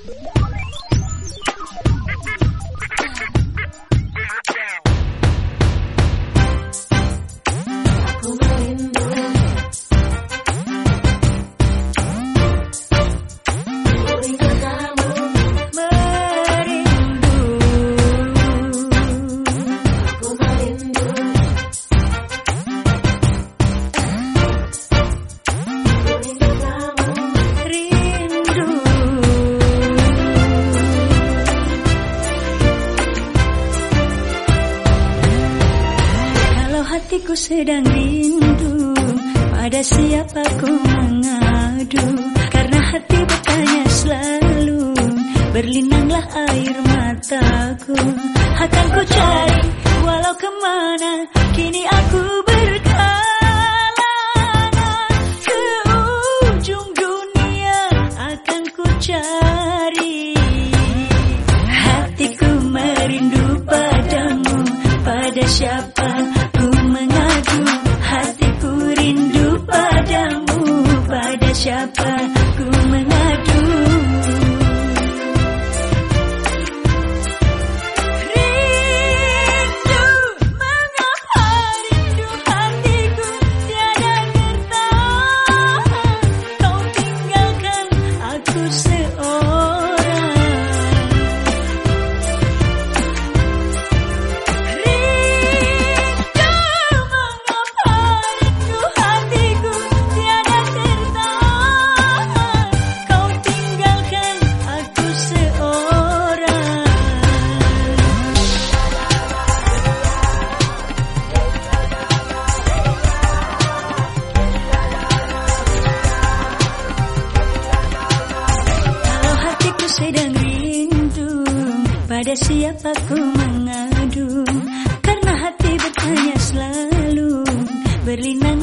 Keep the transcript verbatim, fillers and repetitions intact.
Hatiku sedang rindu, pada siapa ku mengadu? Karena hati bertanya selalu, berlinanglah air mataku. Akan ku cari walau kemana, kini aku berkelana. Ke ujung dunia akan ku cari. Hatiku merindu padamu, pada siapa ku mengadu? Hatiku rindu padamu, pada siapa ku mengadu? Rindu, mengapa rindu hatiku tiada tertahan? Kau tinggalkan aku seorang. Sedang rindu, pada siapa ku mengadu? Karena hati bertanya selalu, berlinang